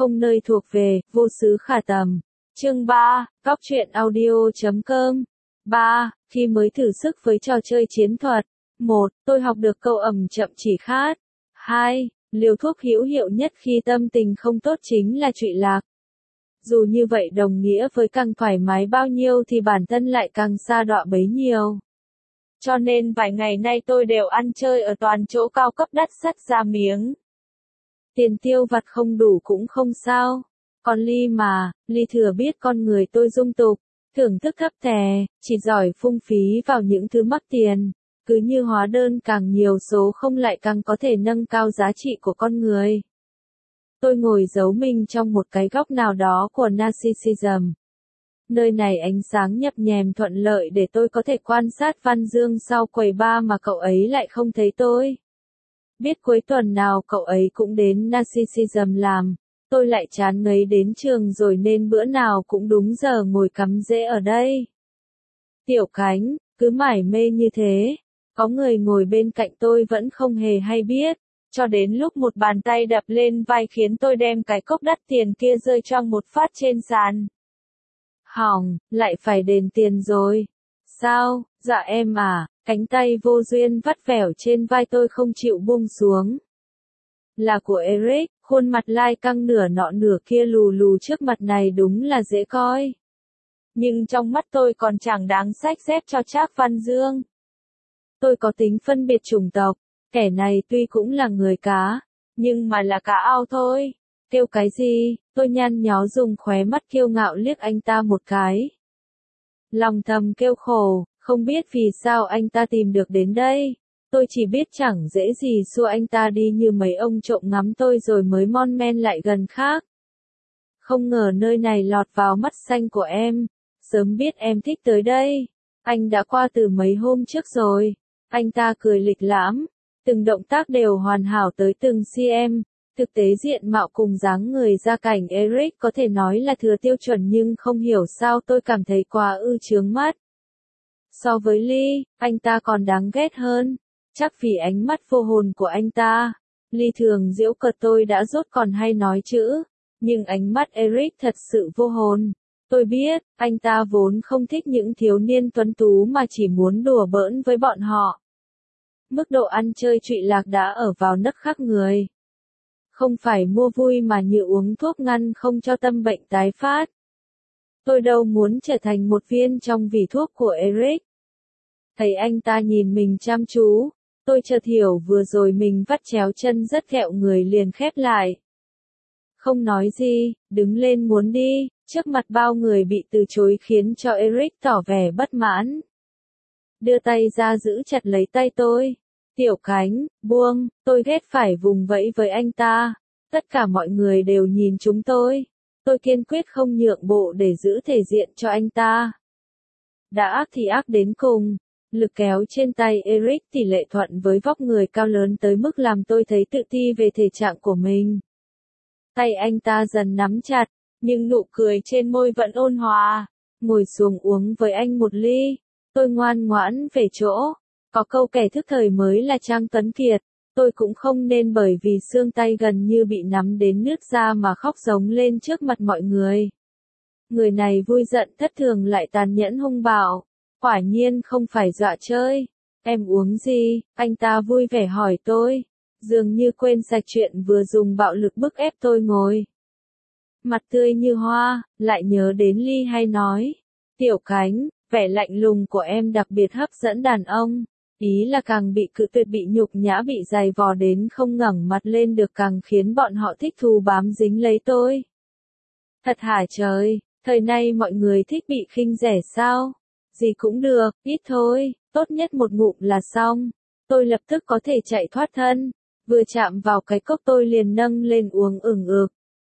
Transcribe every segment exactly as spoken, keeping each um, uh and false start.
không nơi thuộc về, vô xứ khả tầm. Chương ba, Góc truyện audio chấm com. ba. Khi mới thử sức với trò chơi chiến thuật. một. Tôi học được câu ầm chậm chỉ khát. hai. Liều thuốc hữu hiệu nhất khi tâm tình không tốt chính là trụy lạc. Dù như vậy đồng nghĩa với càng thoải mái bao nhiêu thì bản thân lại càng sa đọa bấy nhiêu. Cho nên vài ngày nay tôi đều ăn chơi ở toàn chỗ cao cấp đắt sắt ra miếng. Tiền tiêu vặt không đủ cũng không sao. Còn Ly mà, Ly thừa biết con người tôi dung tục, thưởng thức thấp thè, chỉ giỏi phung phí vào những thứ mắc tiền. Cứ như hóa đơn càng nhiều số không lại càng có thể nâng cao giá trị của con người. Tôi ngồi giấu mình trong một cái góc nào đó của Narcissism. Nơi này ánh sáng nhập nhèm thuận lợi để tôi có thể quan sát Văn Dương sau quầy bar mà cậu ấy lại không thấy tôi. Biết cuối tuần nào cậu ấy cũng đến Narcissism làm, tôi lại chán ngấy đến trường rồi nên bữa nào cũng đúng giờ ngồi cắm rễ ở đây. Tiểu Cánh, cứ mải mê như thế, có người ngồi bên cạnh tôi vẫn không hề hay biết, cho đến lúc một bàn tay đập lên vai khiến tôi đem cái cốc đắt tiền kia rơi choang một phát trên sàn. Hỏng, lại phải đền tiền rồi. Sao, dạ em à, cánh tay vô duyên vắt vẻo trên vai tôi không chịu buông xuống. Là của Eric, khuôn mặt lai căng nửa nọ nửa kia lù lù trước mặt này đúng là dễ coi. Nhưng trong mắt tôi còn chẳng đáng xách xếp cho Trác Văn Dương. Tôi có tính phân biệt chủng tộc, kẻ này tuy cũng là người cá, nhưng mà là cá ao thôi. Kêu cái gì, tôi nhăn nhó dùng khóe mắt kiêu ngạo liếc anh ta một cái. Lòng thầm kêu khổ, không biết vì sao anh ta tìm được đến đây. Tôi chỉ biết chẳng dễ gì xua anh ta đi như mấy ông trộm ngắm tôi rồi mới mon men lại gần khác. Không ngờ nơi này lọt vào mắt xanh của em, sớm biết em thích tới đây. Anh đã qua từ mấy hôm trước rồi. Anh ta cười lịch lãm, từng động tác đều hoàn hảo tới từng cm. Thực tế diện mạo cùng dáng người gia cảnh Eric có thể nói là thừa tiêu chuẩn nhưng không hiểu sao tôi cảm thấy quá ư chướng mắt. So với Ly, anh ta còn đáng ghét hơn. Chắc vì ánh mắt vô hồn của anh ta. Ly thường giễu cợt tôi đã rốt còn hay nói chữ. Nhưng ánh mắt Eric thật sự vô hồn. Tôi biết, anh ta vốn không thích những thiếu niên tuấn tú mà chỉ muốn đùa bỡn với bọn họ. Mức độ ăn chơi trụy lạc đã ở vào nấc khác người. Không phải mua vui mà như uống thuốc ngăn không cho tâm bệnh tái phát. Tôi đâu muốn trở thành một viên trong vỉ thuốc của Eric. Thấy anh ta nhìn mình chăm chú, tôi chợt hiểu vừa rồi mình vắt chéo chân rất ghẹo người liền khép lại. Không nói gì, đứng lên muốn đi, trước mặt bao người bị từ chối khiến cho Eric tỏ vẻ bất mãn. Đưa tay ra giữ chặt lấy tay tôi. Tiểu Cánh, buông, tôi ghét phải vùng vẫy với anh ta. Tất cả mọi người đều nhìn chúng tôi. Tôi kiên quyết không nhượng bộ để giữ thể diện cho anh ta. Đã ác thì ác đến cùng. Lực kéo trên tay Eric tỷ lệ thuận với vóc người cao lớn tới mức làm tôi thấy tự ti về thể trạng của mình. Tay anh ta dần nắm chặt, nhưng nụ cười trên môi vẫn ôn hòa. Ngồi xuống uống với anh một ly. Tôi ngoan ngoãn về chỗ. Có câu kẻ thức thời mới là Trang Tuấn Kiệt. Tôi cũng không nên bởi vì xương tay gần như bị nắm đến nứt ra mà khóc giống lên trước mặt mọi người. Người này vui giận thất thường lại tàn nhẫn hung bạo. Quả nhiên không phải dọa chơi. Em uống gì? Anh ta vui vẻ hỏi tôi. Dường như quên sạch chuyện vừa dùng bạo lực bức ép tôi ngồi. Mặt tươi như hoa, lại nhớ đến Ly hay nói. Tiểu Cánh, vẻ lạnh lùng của em đặc biệt hấp dẫn đàn ông. Ý là càng bị cự tuyệt bị nhục nhã bị giày vò đến không ngẩng mặt lên được càng khiến bọn họ thích thú bám dính lấy tôi. Thật hả trời, thời nay mọi người thích bị khinh rẻ sao? Gì cũng được, ít thôi, tốt nhất một ngụm là xong. Tôi lập tức có thể chạy thoát thân. Vừa chạm vào cái cốc tôi liền nâng lên uống ửng ực.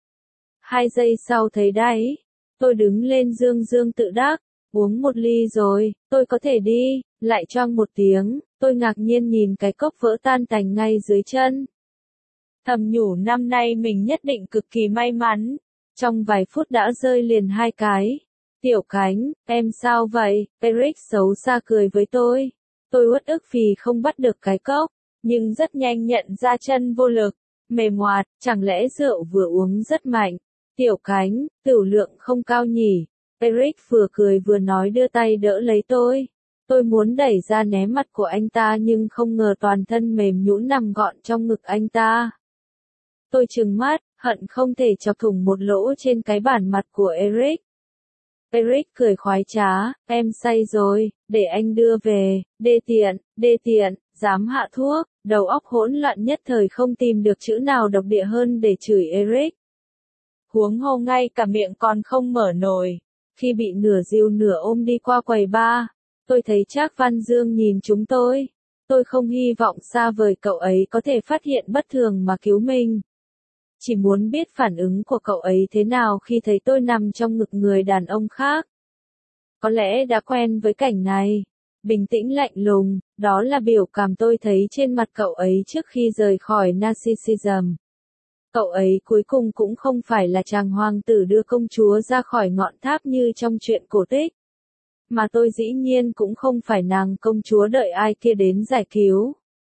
Hai giây sau thấy đáy. Tôi đứng lên dương dương tự đắc. Uống một ly rồi, tôi có thể đi. Lại choang một tiếng, tôi ngạc nhiên nhìn cái cốc vỡ tan tành ngay dưới chân. Thầm nhủ năm nay mình nhất định cực kỳ may mắn. Trong vài phút đã rơi liền hai cái. Tiểu Cánh, em sao vậy? Eric xấu xa cười với tôi. Tôi uất ức vì không bắt được cái cốc, nhưng rất nhanh nhận ra chân vô lực. mềm ngoạt, chẳng lẽ rượu vừa uống rất mạnh. Tiểu Cánh, tửu lượng không cao nhỉ. Eric vừa cười vừa nói đưa tay đỡ lấy tôi. Tôi muốn đẩy ra né mặt của anh ta nhưng không ngờ toàn thân mềm nhũn nằm gọn trong ngực anh ta. Tôi trừng mắt, hận không thể chọc thủng một lỗ trên cái bản mặt của Eric. Eric cười khoái trá, em say rồi, để anh đưa về, đê tiện, đê tiện, dám hạ thuốc, đầu óc hỗn loạn nhất thời không tìm được chữ nào độc địa hơn để chửi Eric. Huống hồ ngay cả miệng còn không mở nổi. Khi bị nửa dìu nửa ôm đi qua quầy bar, tôi thấy Trác Văn Dương nhìn chúng tôi. Tôi không hy vọng xa vời cậu ấy có thể phát hiện bất thường mà cứu mình. Chỉ muốn biết phản ứng của cậu ấy thế nào khi thấy tôi nằm trong ngực người đàn ông khác. Có lẽ đã quen với cảnh này. Bình tĩnh lạnh lùng, đó là biểu cảm tôi thấy trên mặt cậu ấy trước khi rời khỏi Narcissism. Cậu ấy cuối cùng cũng không phải là chàng hoàng tử đưa công chúa ra khỏi ngọn tháp như trong truyện cổ tích. Mà tôi dĩ nhiên cũng không phải nàng công chúa đợi ai kia đến giải cứu.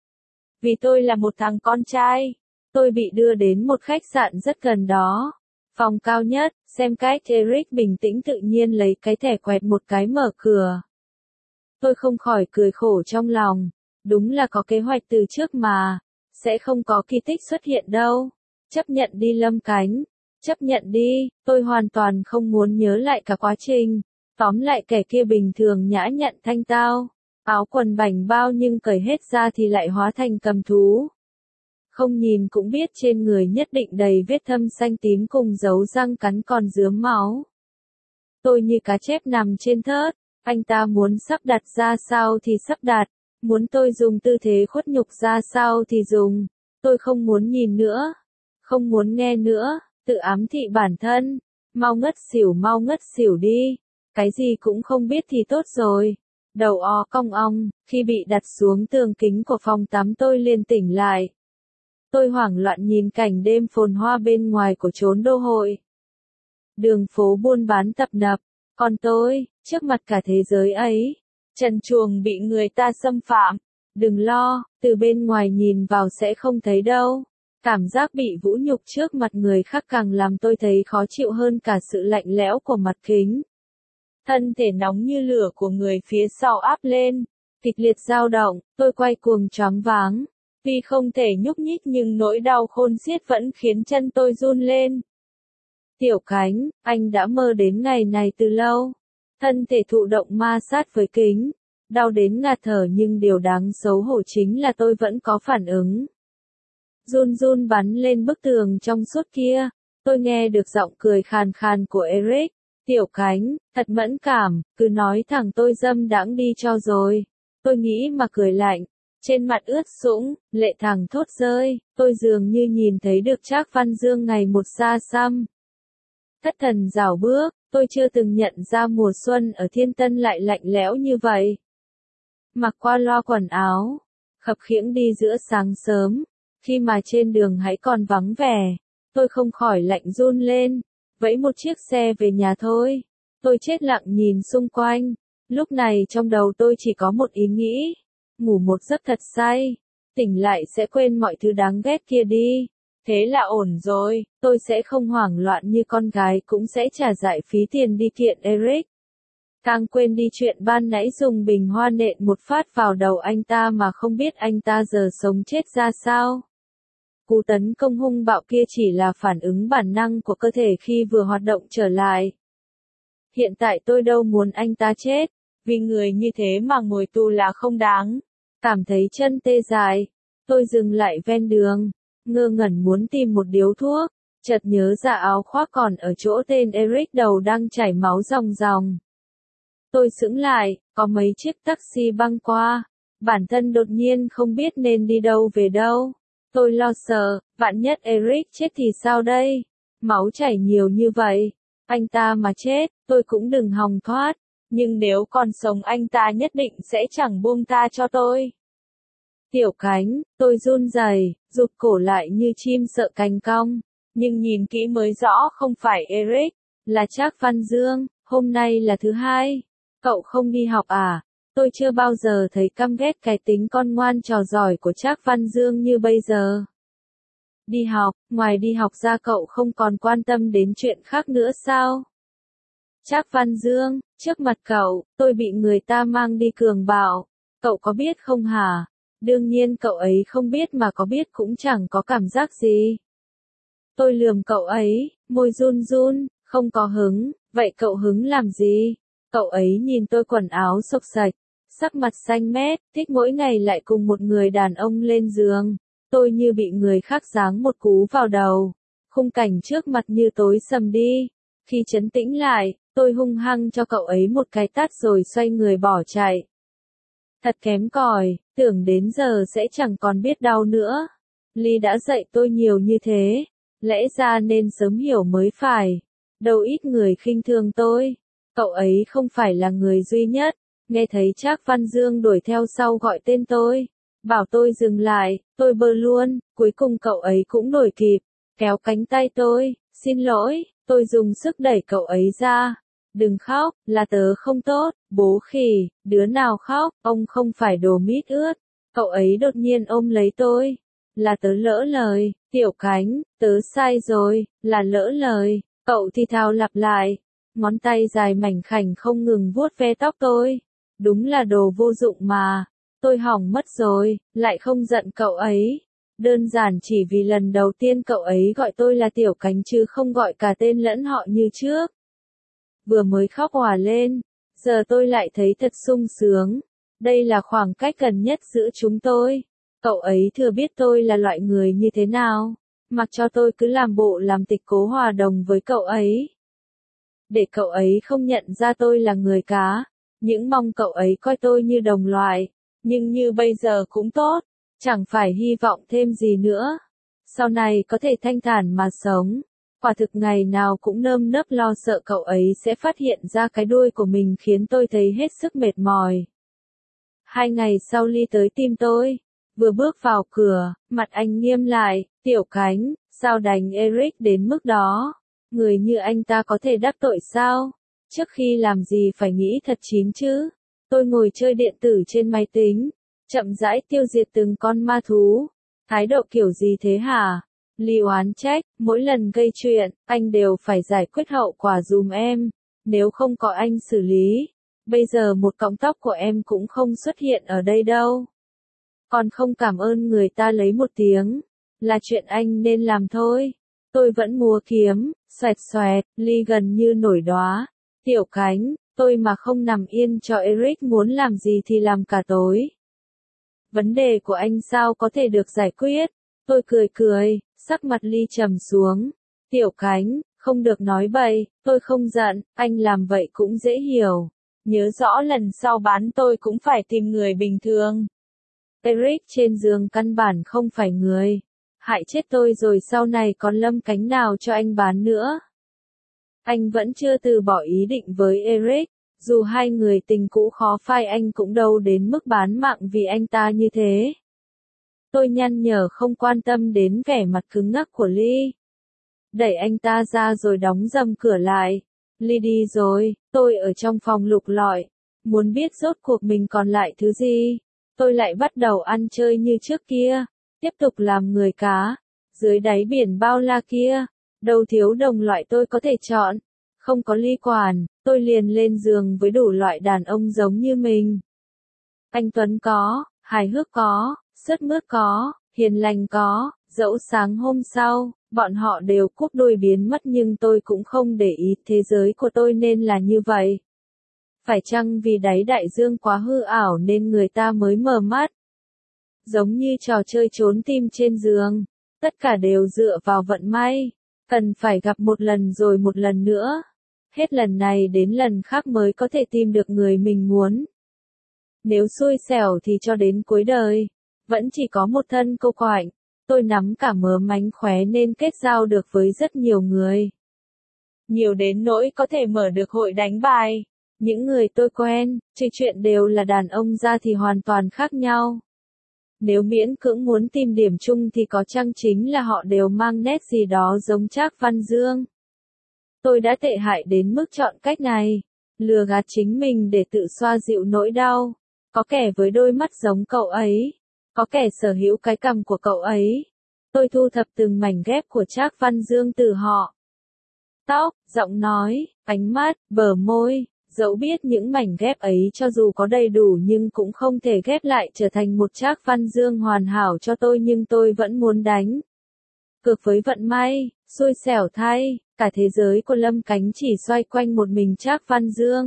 Vì tôi là một thằng con trai, tôi bị đưa đến một khách sạn rất gần đó. Phòng cao nhất, xem cách Eric bình tĩnh tự nhiên lấy cái thẻ quẹt một cái mở cửa. Tôi không khỏi cười khổ trong lòng. Đúng là có kế hoạch từ trước mà. Sẽ không có kỳ tích xuất hiện đâu. Chấp nhận đi Lâm Cánh. Chấp nhận đi, tôi hoàn toàn không muốn nhớ lại cả quá trình. Tóm lại kẻ kia bình thường nhã nhặn thanh tao. Áo quần bảnh bao nhưng cởi hết ra thì lại hóa thành cầm thú. Không nhìn cũng biết trên người nhất định đầy vết thâm xanh tím cùng dấu răng cắn còn rướm máu. Tôi như cá chép nằm trên thớt. Anh ta muốn sắp đặt ra sao thì sắp đặt. Muốn tôi dùng tư thế khuất nhục ra sao thì dùng. Tôi không muốn nhìn nữa. Không muốn nghe nữa, tự ám thị bản thân, mau ngất xỉu mau ngất xỉu đi, cái gì cũng không biết thì tốt rồi. Đầu o cong ong, khi bị đặt xuống tường kính của phòng tắm tôi liền tỉnh lại. Tôi hoảng loạn nhìn cảnh đêm phồn hoa bên ngoài của chốn đô hội. Đường phố buôn bán tấp nập, còn tôi, trước mặt cả thế giới ấy, trần truồng bị người ta xâm phạm. Đừng lo, từ bên ngoài nhìn vào sẽ không thấy đâu. Cảm giác bị vũ nhục trước mặt người khác càng làm tôi thấy khó chịu hơn cả sự lạnh lẽo của mặt kính. Thân thể nóng như lửa của người phía sau áp lên, kịch liệt dao động, tôi quay cuồng choáng váng. Tuy không thể nhúc nhích nhưng nỗi đau khôn xiết vẫn khiến chân tôi run lên. Tiểu Cánh, anh đã mơ đến ngày này từ lâu. Thân thể thụ động ma sát với kính, đau đến ngạt thở nhưng điều đáng xấu hổ chính là tôi vẫn có phản ứng. Run run bắn lên bức tường trong suốt kia, tôi nghe được giọng cười khàn khàn của Eric. Tiểu Cánh, thật mẫn cảm, cứ nói thẳng tôi dâm đãng đi cho rồi. Tôi nghĩ mà cười lạnh, trên mặt ướt sũng, lệ thẳng thốt rơi, tôi dường như nhìn thấy được Trác Văn Dương ngày một xa xăm. Thất thần rảo bước, tôi chưa từng nhận ra mùa xuân ở Thiên Tân lại lạnh lẽo như vậy. Mặc qua loa quần áo, khập khiễng đi giữa sáng sớm. Khi mà trên đường hãy còn vắng vẻ, tôi không khỏi lạnh run lên, vẫy một chiếc xe về nhà thôi. Tôi chết lặng nhìn xung quanh, lúc này trong đầu tôi chỉ có một ý nghĩ, ngủ một giấc thật say, tỉnh lại sẽ quên mọi thứ đáng ghét kia đi. Thế là ổn rồi, tôi sẽ không hoảng loạn như con gái cũng sẽ trả giải phí tiền đi kiện Eric. Càng quên đi chuyện ban nãy dùng bình hoa nện một phát vào đầu anh ta mà không biết anh ta giờ sống chết ra sao. Cú tấn công hung bạo kia chỉ là phản ứng bản năng của cơ thể khi vừa hoạt động trở lại. Hiện tại tôi đâu muốn anh ta chết, vì người như thế mà ngồi tù là không đáng. Cảm thấy chân tê dại, tôi dừng lại ven đường, ngơ ngẩn muốn tìm một điếu thuốc, chợt nhớ ra áo khoác còn ở chỗ tên Eric đầu đang chảy máu ròng ròng. Tôi sững lại, có mấy chiếc taxi băng qua, bản thân đột nhiên không biết nên đi đâu về đâu. Tôi lo sợ, vạn nhất Eric chết thì sao đây? Máu chảy nhiều như vậy, anh ta mà chết, tôi cũng đừng hòng thoát, nhưng nếu còn sống anh ta nhất định sẽ chẳng buông tha cho tôi. Tiểu Cánh, tôi run rẩy, rụt cổ lại như chim sợ cánh cong, nhưng nhìn kỹ mới rõ không phải Eric, là Trác Văn Dương. Hôm nay là thứ hai, cậu không đi học à? Tôi chưa bao giờ thấy căm ghét cái tính con ngoan trò giỏi của Trác Văn Dương như bây giờ. Đi học, ngoài đi học ra cậu không còn quan tâm đến chuyện khác nữa sao? Trác Văn Dương, trước mặt cậu, tôi bị người ta mang đi cường bạo. Cậu có biết không hả? Đương nhiên cậu ấy không biết mà có biết cũng chẳng có cảm giác gì. Tôi lườm cậu ấy, môi run run, không có hứng, vậy cậu hứng làm gì? Cậu ấy nhìn tôi quần áo xộc xạch, sắc mặt xanh mét, thích mỗi ngày lại cùng một người đàn ông lên giường. Tôi như bị người khác giáng một cú vào đầu. Khung cảnh trước mặt như tối sầm đi. Khi trấn tĩnh lại, tôi hung hăng cho cậu ấy một cái tát rồi xoay người bỏ chạy. Thật kém cỏi, tưởng đến giờ sẽ chẳng còn biết đau nữa. Ly đã dạy tôi nhiều như thế, lẽ ra nên sớm hiểu mới phải. Đâu ít người khinh thường tôi. Cậu ấy không phải là người duy nhất. Nghe thấy Trác Văn Dương đuổi theo sau gọi tên tôi, bảo tôi dừng lại, tôi bơ luôn, cuối cùng cậu ấy cũng đuổi kịp, kéo cánh tay tôi, xin lỗi, tôi dùng sức đẩy cậu ấy ra. Đừng khóc, là tớ không tốt, bố khỉ, đứa nào khóc, ông không phải đồ mít ướt. Cậu ấy đột nhiên ôm lấy tôi, là tớ lỡ lời, Tiểu Cánh, tớ sai rồi, là lỡ lời, cậu thì thào lặp lại, ngón tay dài mảnh khảnh không ngừng vuốt ve tóc tôi. Đúng là đồ vô dụng mà, tôi hỏng mất rồi, lại không giận cậu ấy. Đơn giản chỉ vì lần đầu tiên cậu ấy gọi tôi là Tiểu Cánh chứ không gọi cả tên lẫn họ như trước. Vừa mới khóc òa lên, giờ tôi lại thấy thật sung sướng. Đây là khoảng cách gần nhất giữa chúng tôi. Cậu ấy thừa biết tôi là loại người như thế nào, mặc cho tôi cứ làm bộ làm tịch cố hòa đồng với cậu ấy. Để cậu ấy không nhận ra tôi là người cá, những mong cậu ấy coi tôi như đồng loại, nhưng như bây giờ cũng tốt, chẳng phải hy vọng thêm gì nữa. Sau này có thể thanh thản mà sống. Quả thực ngày nào cũng nơm nớp lo sợ cậu ấy sẽ phát hiện ra cái đuôi của mình khiến tôi thấy hết sức mệt mỏi. Hai ngày sau Ly tới tìm tôi. Vừa bước vào cửa, mặt anh nghiêm lại, Tiểu Cánh, sao đánh Eric đến mức đó? Người như anh ta có thể đắc tội sao? Trước khi làm gì phải nghĩ thật chín chứ? Tôi ngồi chơi điện tử trên máy tính, chậm rãi tiêu diệt từng con ma thú. Thái độ kiểu gì thế hả? Ly oán trách, mỗi lần gây chuyện, anh đều phải giải quyết hậu quả dùm em. Nếu không có anh xử lý, bây giờ một cọng tóc của em cũng không xuất hiện ở đây đâu. Còn không cảm ơn người ta lấy một tiếng, là chuyện anh nên làm thôi. Tôi vẫn múa kiếm, xoẹt xoẹt, Ly gần như nổi đóa. Tiểu Cánh, tôi mà không nằm yên cho Eric muốn làm gì thì làm cả tối. Vấn đề của anh sao có thể được giải quyết? Tôi cười cười, sắc mặt Ly trầm xuống. Tiểu Cánh, không được nói bậy, tôi không giận, anh làm vậy cũng dễ hiểu. Nhớ rõ lần sau bán tôi cũng phải tìm người bình thường. Eric trên giường căn bản không phải người. Hại chết tôi rồi sau này còn lâm cánh nào cho anh bán nữa. Anh vẫn chưa từ bỏ ý định với Eric, dù hai người tình cũ khó phai anh cũng đâu đến mức bán mạng vì anh ta như thế. Tôi nhăn nhở không quan tâm đến vẻ mặt cứng ngắc của Ly. Đẩy anh ta ra rồi đóng dầm cửa lại. Ly đi rồi, tôi ở trong phòng lục lọi. Muốn biết rốt cuộc mình còn lại thứ gì. Tôi lại bắt đầu ăn chơi như trước kia. Tiếp tục làm người cá. Dưới đáy biển bao la kia. Đâu thiếu đồng loại tôi có thể chọn. Không có Ly quản, tôi liền lên giường với đủ loại đàn ông giống như mình. Anh Tuấn có, hài hước có, sướt mướt có, hiền lành có, dẫu sáng hôm sau, bọn họ đều cúp đuôi biến mất nhưng tôi cũng không để ý thế giới của tôi nên là như vậy. Phải chăng vì đáy đại dương quá hư ảo nên người ta mới mờ mắt? Giống như trò chơi trốn tim trên giường, tất cả đều dựa vào vận may, cần phải gặp một lần rồi một lần nữa. Hết lần này đến lần khác mới có thể tìm được người mình muốn. Nếu xui xẻo thì cho đến cuối đời, vẫn chỉ có một thân cô quạnh. Tôi nắm cả mớ mánh khóe nên kết giao được với rất nhiều người. Nhiều đến nỗi có thể mở được hội đánh bài. Những người tôi quen, trừ chuyện đều là đàn ông ra thì hoàn toàn khác nhau. Nếu miễn cưỡng muốn tìm điểm chung thì có chăng chính là họ đều mang nét gì đó giống Trác Văn Dương. Tôi đã tệ hại đến mức chọn cách này, lừa gạt chính mình để tự xoa dịu nỗi đau. Có kẻ với đôi mắt giống cậu ấy, có kẻ sở hữu cái cằm của cậu ấy, Tôi thu thập từng mảnh ghép của Trác Văn Dương từ họ. Tóc, giọng nói, ánh mắt, bờ môi, dẫu biết những mảnh ghép ấy cho dù có đầy đủ nhưng cũng không thể ghép lại trở thành một Trác Văn Dương hoàn hảo cho tôi, nhưng tôi vẫn muốn đánh cược với vận may, xui xẻo thay, cả thế giới của Lâm Cánh chỉ xoay quanh một mình Trác Văn Dương.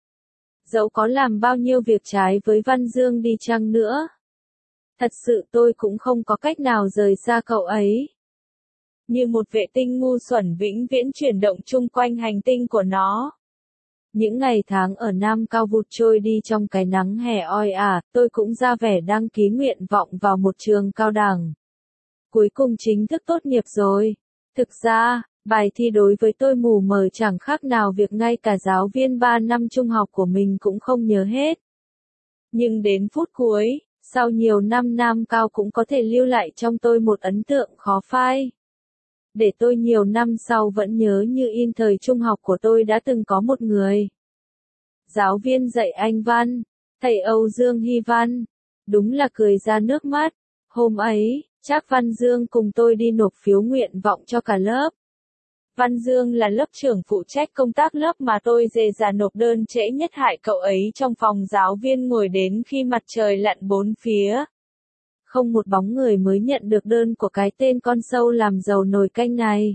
Dẫu có làm bao nhiêu việc trái với Văn Dương đi chăng nữa, thật sự tôi cũng không có cách nào rời xa cậu ấy. Như một vệ tinh ngu xuẩn vĩnh viễn chuyển động chung quanh hành tinh của nó. Những ngày tháng ở Nam Cao vụt trôi đi trong cái nắng hè oi ả, tôi cũng ra vẻ đăng ký nguyện vọng vào một trường cao đẳng. Cuối cùng chính thức tốt nghiệp rồi. Thực ra, bài thi đối với tôi mù mờ chẳng khác nào việc ngay cả giáo viên ba năm trung học của mình cũng không nhớ hết. Nhưng đến phút cuối, sau nhiều năm Nam Cao cũng có thể lưu lại trong tôi một ấn tượng khó phai. Để tôi nhiều năm sau vẫn nhớ như in thời trung học của tôi đã từng có một người giáo viên dạy Anh văn, thầy Âu Dương Hy Văn. Đúng là cười ra nước mắt. Hôm ấy, Trác Văn Dương cùng tôi đi nộp phiếu nguyện vọng cho cả lớp. Văn Dương là lớp trưởng phụ trách công tác lớp mà tôi dề dà nộp đơn trễ nhất, hại cậu ấy trong phòng giáo viên ngồi đến khi mặt trời lặn bốn phía. Không một bóng người mới nhận được đơn của cái tên con sâu làm dầu nồi canh này.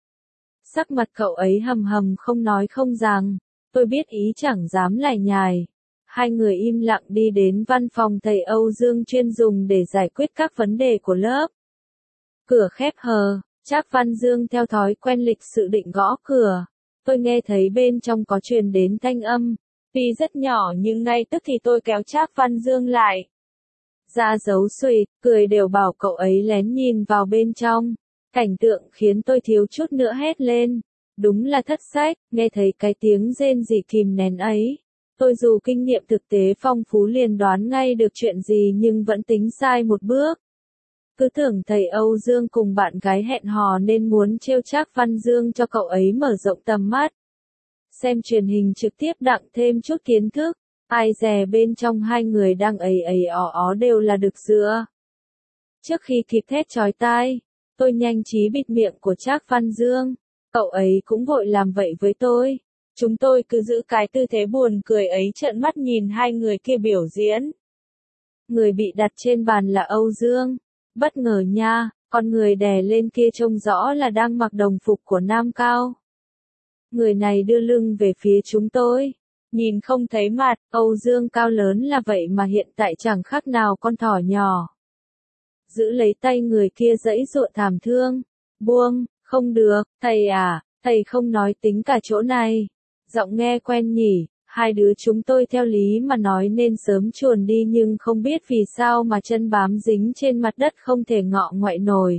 Sắc mặt cậu ấy hầm hầm không nói không rằng, tôi biết ý chẳng dám lải nhải. Hai người im lặng đi đến văn phòng thầy Âu Dương chuyên dùng để giải quyết các vấn đề của lớp. Cửa khép hờ, Trác Văn Dương theo thói quen lịch sự định gõ cửa. Tôi nghe thấy bên trong có truyền đến thanh âm, tuy rất nhỏ nhưng ngay tức thì tôi kéo Trác Văn Dương lại. Ra dấu suy, cười đều bảo cậu ấy lén nhìn vào bên trong. Cảnh tượng khiến tôi thiếu chút nữa hét lên. Đúng là thất sách, nghe thấy cái tiếng rên rỉ kìm nén ấy. Tôi dù kinh nghiệm thực tế phong phú liền đoán ngay được chuyện gì nhưng vẫn tính sai một bước. Cứ tưởng thầy Âu Dương cùng bạn gái hẹn hò nên muốn trêu Trác Văn Dương cho cậu ấy mở rộng tầm mắt. Xem truyền hình trực tiếp đặng thêm chút kiến thức. Ai dè bên trong hai người đang ầy ầy ó ó đều là đực dựa. Trước khi kịp thét chói tai, tôi nhanh trí bịt miệng của Trác Văn Dương. Cậu ấy cũng vội làm vậy với tôi. Chúng tôi cứ giữ cái tư thế buồn cười ấy trợn mắt nhìn hai người kia biểu diễn. Người bị đặt trên bàn là Âu Dương. Bất ngờ nha, con người đè lên kia trông rõ là đang mặc đồng phục của Nam Cao. Người này đưa lưng về phía chúng tôi. Nhìn không thấy mặt, Âu Dương cao lớn là vậy mà hiện tại chẳng khác nào con thỏ nhỏ. Giữ lấy tay người kia giãy giụa thảm thương. Buông, không được, thầy à, thầy không nói tính cả chỗ này. Giọng nghe quen nhỉ, hai đứa chúng tôi theo lý mà nói nên sớm chuồn đi nhưng không biết vì sao mà chân bám dính trên mặt đất không thể ngọ ngoại nổi.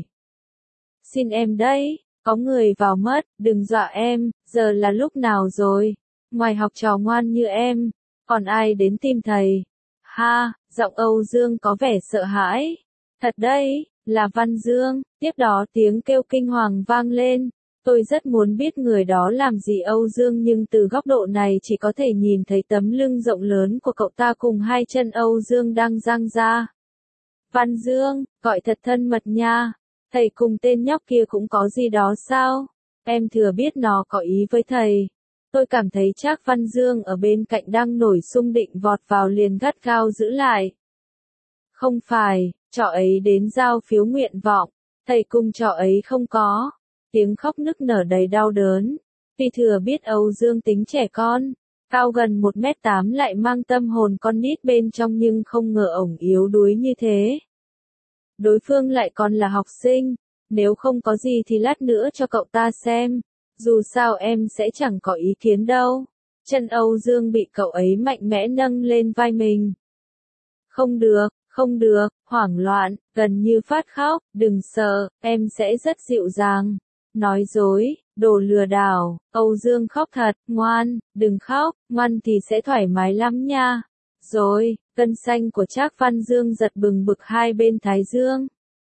Xin em đấy, có người vào mất, đừng dọa em, giờ là lúc nào rồi? Ngoài học trò ngoan như em, còn ai đến tìm thầy? Ha, giọng Âu Dương có vẻ sợ hãi. Thật đấy, là Văn Dương. Tiếp đó tiếng kêu kinh hoàng vang lên. Tôi rất muốn biết người đó làm gì Âu Dương nhưng từ góc độ này chỉ có thể nhìn thấy tấm lưng rộng lớn của cậu ta cùng hai chân Âu Dương đang dang ra. Văn Dương, gọi thật thân mật nha. Thầy cùng tên nhóc kia cũng có gì đó sao? Em thừa biết nó có ý với thầy. Tôi cảm thấy Trác Văn Dương ở bên cạnh đang nổi xung định vọt vào liền gắt gao giữ lại. Không phải, trò ấy đến giao phiếu nguyện vọng, thầy cùng trò ấy không có. Tiếng khóc nức nở đầy đau đớn. Tuy thừa biết Âu Dương tính trẻ con, cao gần một mét tám lại mang tâm hồn con nít bên trong nhưng không ngờ ổng yếu đuối như thế. Đối phương lại còn là học sinh, nếu không có gì thì lát nữa cho cậu ta xem. Dù sao em sẽ chẳng có ý kiến đâu. Chân Âu Dương bị cậu ấy mạnh mẽ nâng lên vai mình. Không được, không được, hoảng loạn, gần như phát khóc, đừng sợ, em sẽ rất dịu dàng. Nói dối, đồ lừa đảo, Âu Dương khóc thật, ngoan, đừng khóc, ngoan thì sẽ thoải mái lắm nha. Rồi, gân xanh của Trác Văn Dương giật bừng bực hai bên thái dương.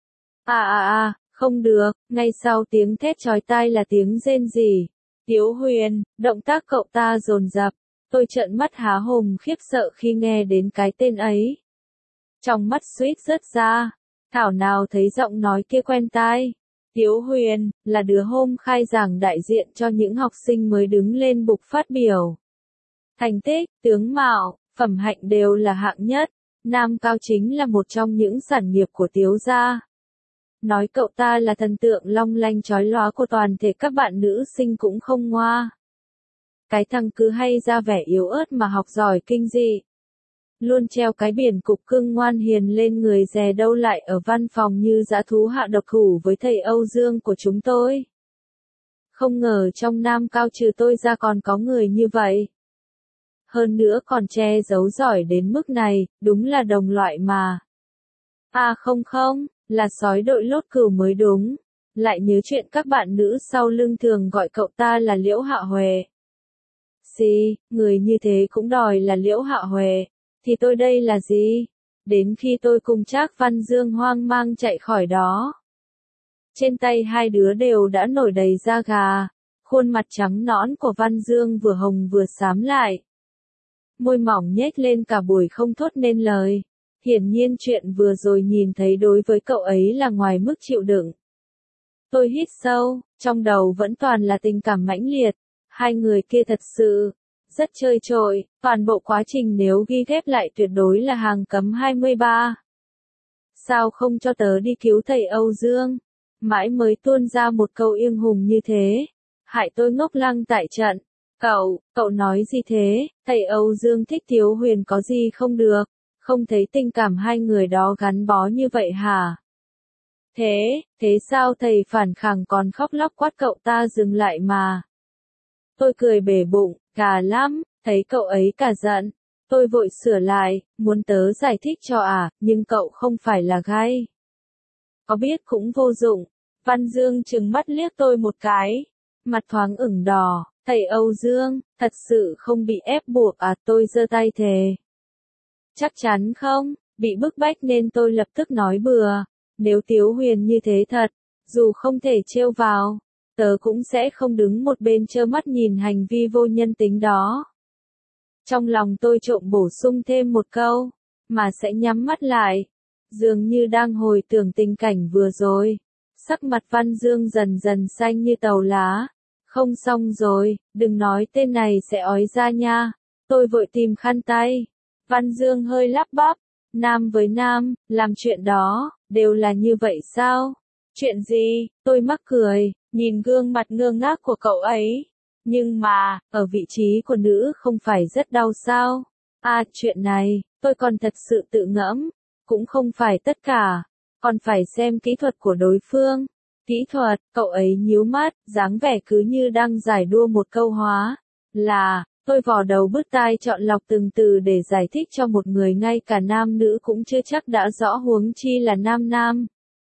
À à à, không được, ngay sau tiếng thét chói tai là tiếng rên rỉ. Tiếu Huyền, động tác cậu ta dồn dập. Tôi trợn mắt há hồn khiếp sợ khi nghe đến cái tên ấy. Trong mắt suýt rớt ra. Thảo nào thấy giọng nói kia quen tai. Tiếu Huyền, là đứa hôm khai giảng đại diện cho những học sinh mới đứng lên bục phát biểu. Thành tích, tướng mạo, phẩm hạnh đều là hạng nhất. Nam Cao chính là một trong những sản nghiệp của Tiếu gia. Nói cậu ta là thần tượng long lanh chói lóa của toàn thể các bạn nữ sinh cũng không ngoa. Cái thằng cứ hay ra vẻ yếu ớt mà học giỏi kinh dị. Luôn treo cái biển cục cưng ngoan hiền lên người, dè đâu lại ở văn phòng như dã thú hạ độc thủ với thầy Âu Dương của chúng tôi. Không ngờ trong Nam Cao trừ tôi ra còn có người như vậy. Hơn nữa còn che giấu giỏi đến mức này, đúng là đồng loại mà. À không không, là sói đội lốt cừu mới đúng. Lại nhớ chuyện các bạn nữ sau lưng thường gọi cậu ta là Liễu Hạ Huệ. Xì, người như thế cũng đòi là Liễu Hạ Huệ. Thì tôi đây là gì? Đến khi tôi cùng Trác Văn Dương hoang mang chạy khỏi đó. Trên tay hai đứa đều đã nổi đầy da gà. Khuôn mặt trắng nõn của Văn Dương vừa hồng vừa xám lại. Môi mỏng nhếch lên cả buổi không thốt nên lời. Hiển nhiên chuyện vừa rồi nhìn thấy đối với cậu ấy là ngoài mức chịu đựng. Tôi hít sâu, trong đầu vẫn toàn là tình cảm mãnh liệt. Hai người kia thật sự rất chơi trội, toàn bộ quá trình nếu ghi ghép lại tuyệt đối là hàng cấm hai mươi ba. Sao không cho tớ đi cứu thầy Âu Dương? Mãi mới tuôn ra một câu yên hùng như thế. Hại tôi ngốc lăng tại trận. Cậu, cậu nói gì thế? Thầy Âu Dương thích Tiếu Huyền có gì không được? Không thấy tình cảm hai người đó gắn bó như vậy hả? Thế, thế sao thầy phản khẳng còn khóc lóc quát cậu ta dừng lại mà? Tôi cười bể bụng, gà lắm, thấy cậu ấy cả giận. Tôi vội sửa lại, muốn tớ giải thích cho à, nhưng cậu không phải là gay. Có biết cũng vô dụng. Văn Dương trừng mắt liếc tôi một cái. Mặt thoáng ửng đỏ, thầy Âu Dương, thật sự không bị ép buộc à, tôi giơ tay thề. Chắc chắn không, bị bức bách nên tôi lập tức nói bừa. Nếu Tiếu Huyền như thế thật, dù không thể trêu vào, tớ cũng sẽ không đứng một bên trơ mắt nhìn hành vi vô nhân tính đó. Trong lòng tôi trộm bổ sung thêm một câu, mà sẽ nhắm mắt lại, dường như đang hồi tưởng tình cảnh vừa rồi. Sắc mặt Văn Dương dần dần xanh như tàu lá. Không xong rồi, đừng nói tên này sẽ ói ra nha. Tôi vội tìm khăn tay. Văn Dương hơi lắp bắp. Nam với nam, làm chuyện đó, đều là như vậy sao? Chuyện gì? Tôi mắc cười, nhìn gương mặt ngơ ngác của cậu ấy. Nhưng mà, ở vị trí của nữ không phải rất đau sao? À, chuyện này, tôi còn thật sự tự ngẫm. Cũng không phải tất cả, còn phải xem kỹ thuật của đối phương. Kỹ thuật, cậu ấy nhíu mắt, dáng vẻ cứ như đang giải đua một câu hóa. Là, tôi vò đầu bứt tai chọn lọc từng từ để giải thích cho một người ngay cả nam nữ cũng chưa chắc đã rõ, huống chi là nam nam.